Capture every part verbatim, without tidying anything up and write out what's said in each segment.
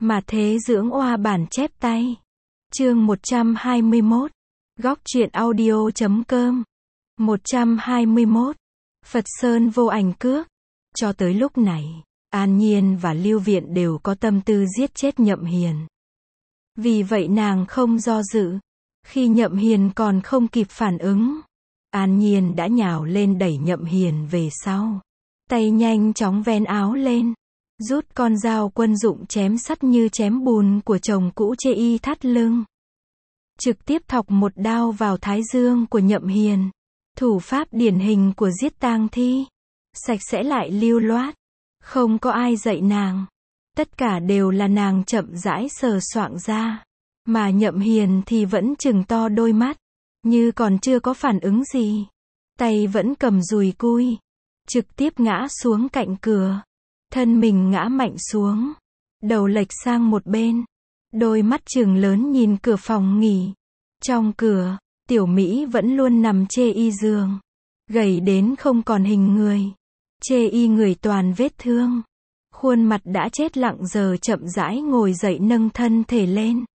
Mà thế dưỡng oa bản chép tay. Chương một trăm hai mươi mốt. Góc truyện audio chấm com. một trăm hai mươi mốt. Phật Sơn vô ảnh cước. Cho tới lúc này, An Nhiên và Lưu Viện đều có tâm tư giết chết Nhậm Hiền. Vì vậy nàng không do dự. Khi Nhậm Hiền còn không kịp phản ứng, An Nhiên đã nhào lên đẩy Nhậm Hiền về sau. Tay nhanh chóng vén áo lên, rút con dao quân dụng chém sắt như chém bùn của chồng cũ chê y thắt lưng. Trực tiếp thọc một đao vào thái dương của Nhậm Hiền. Thủ pháp điển hình của giết tang thi. Sạch sẽ lại lưu loát. Không có ai dạy nàng. Tất cả đều là nàng chậm rãi sờ soạng ra. Mà Nhậm Hiền thì vẫn trừng to đôi mắt. Như còn chưa có phản ứng gì. Tay vẫn cầm dùi cui. Trực tiếp ngã xuống cạnh cửa. Thân mình ngã mạnh xuống. Đầu lệch sang một bên. Đôi mắt trừng lớn nhìn cửa phòng nghỉ. Trong cửa, Tiểu Mỹ vẫn luôn nằm chê y giường. Gầy đến không còn hình người. Chê y người toàn vết thương. Khuôn mặt đã chết lặng giờ chậm rãi ngồi dậy nâng thân thể lên.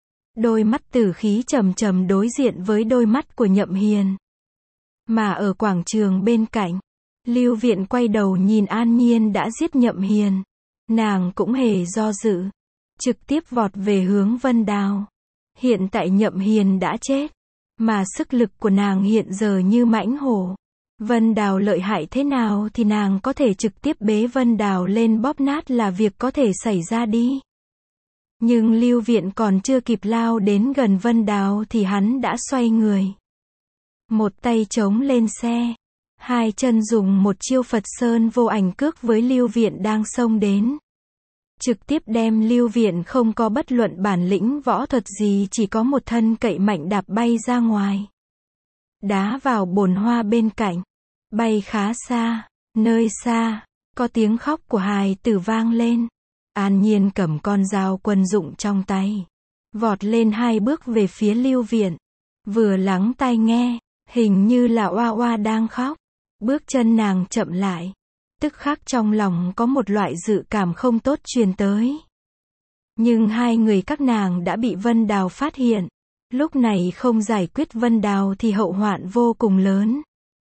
Đôi mắt tử khí trầm trầm đối diện với đôi mắt của Nhậm Hiền. Mà ở quảng trường bên cạnh, Lưu Viện quay đầu nhìn An Nhiên đã giết Nhậm Hiền. Nàng cũng hề do dự. Trực tiếp vọt về hướng Vân Đào. Hiện tại Nhậm Hiền đã chết. Mà sức lực của nàng hiện giờ như mãnh hổ. Vân Đào lợi hại thế nào thì nàng có thể trực tiếp bế Vân Đào lên bóp nát là việc có thể xảy ra đi. Nhưng Lưu Viện còn chưa kịp lao đến gần Vân Đào thì hắn đã xoay người. Một tay chống lên xe. Hai chân dùng một chiêu Phật Sơn vô ảnh cước với Lưu Viện đang xông đến. Trực tiếp đem Lưu Viện không có bất luận bản lĩnh võ thuật gì, chỉ có một thân cậy mạnh đạp bay ra ngoài. Đá vào bồn hoa bên cạnh. Bay khá xa. Nơi xa, có tiếng khóc của hài tử vang lên. An Nhiên cầm con dao quân dụng trong tay. Vọt lên hai bước về phía Lưu Viện. Vừa lắng tai nghe, hình như là oa oa đang khóc. Bước chân nàng chậm lại. Tức khắc trong lòng có một loại dự cảm không tốt truyền tới. Nhưng hai người các nàng đã bị Vân Đào phát hiện. Lúc này không giải quyết Vân Đào thì hậu hoạn vô cùng lớn.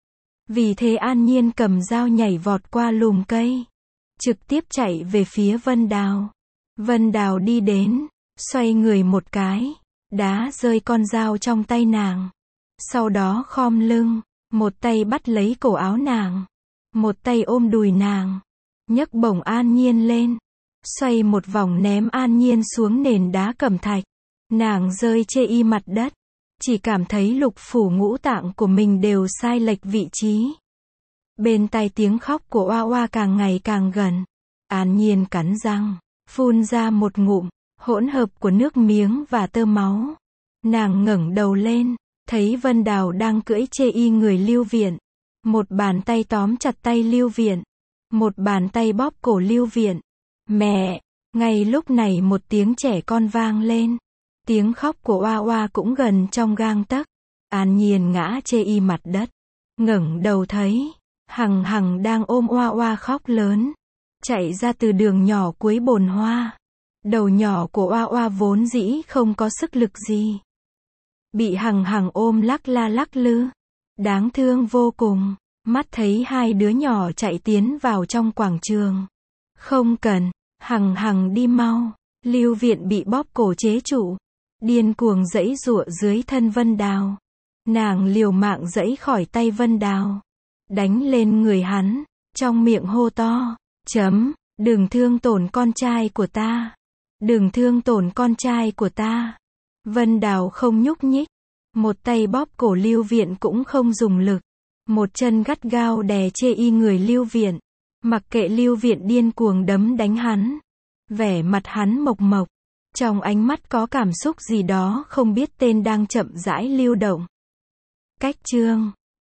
Vì thế An Nhiên cầm dao nhảy vọt qua lùm cây. Trực tiếp chạy về phía Vân Đào. Vân Đào đi đến, xoay người một cái, đá rơi con dao trong tay nàng. Sau đó khom lưng, một tay bắt lấy cổ áo nàng. Một tay ôm đùi nàng. Nhấc bổng An Nhiên lên. Xoay một vòng ném An Nhiên xuống nền đá cẩm thạch. Nàng rơi chê y mặt đất. Chỉ cảm thấy lục phủ ngũ tạng của mình đều sai lệch vị trí. Bên tai tiếng khóc của oa oa càng ngày càng gần. An Nhiên cắn răng, phun ra một ngụm, hỗn hợp của nước miếng và tơ máu. Nàng ngẩng đầu lên, thấy Vân Đào đang cưỡi chê y người Lưu Viện. Một bàn tay tóm chặt tay Lưu Viện. Một bàn tay bóp cổ Lưu Viện. Mẹ! Ngay lúc này một tiếng trẻ con vang lên. Tiếng khóc của oa oa cũng gần trong gang tấc. An Nhiên ngã chê y mặt đất. Ngẩng đầu thấy, Hằng Hằng đang ôm oa oa khóc lớn. Chạy ra từ đường nhỏ cuối bồn hoa. Đầu nhỏ của oa oa vốn dĩ không có sức lực gì. Bị Hằng Hằng ôm lắc la lắc lư. Đáng thương vô cùng. Mắt thấy hai đứa nhỏ chạy tiến vào trong quảng trường. Không cần, Hằng Hằng đi mau. Lưu Viện bị bóp cổ chế trụ. Điên cuồng giãy giụa dưới thân Vân Đào. Nàng liều mạng giãy khỏi tay Vân Đào. Đánh lên người hắn. Trong miệng hô to. Chấm, đừng thương tổn con trai của ta. Đừng thương tổn con trai của ta. Vân Đào không nhúc nhích. Một tay bóp cổ Lưu Viện cũng không dùng lực. Một chân gắt gao đè chê y người Lưu Viện. Mặc kệ Lưu Viện điên cuồng đấm đánh hắn. Vẻ mặt hắn mộc mộc. Trong ánh mắt có cảm xúc gì đó không biết tên đang chậm rãi lưu động. Cách chương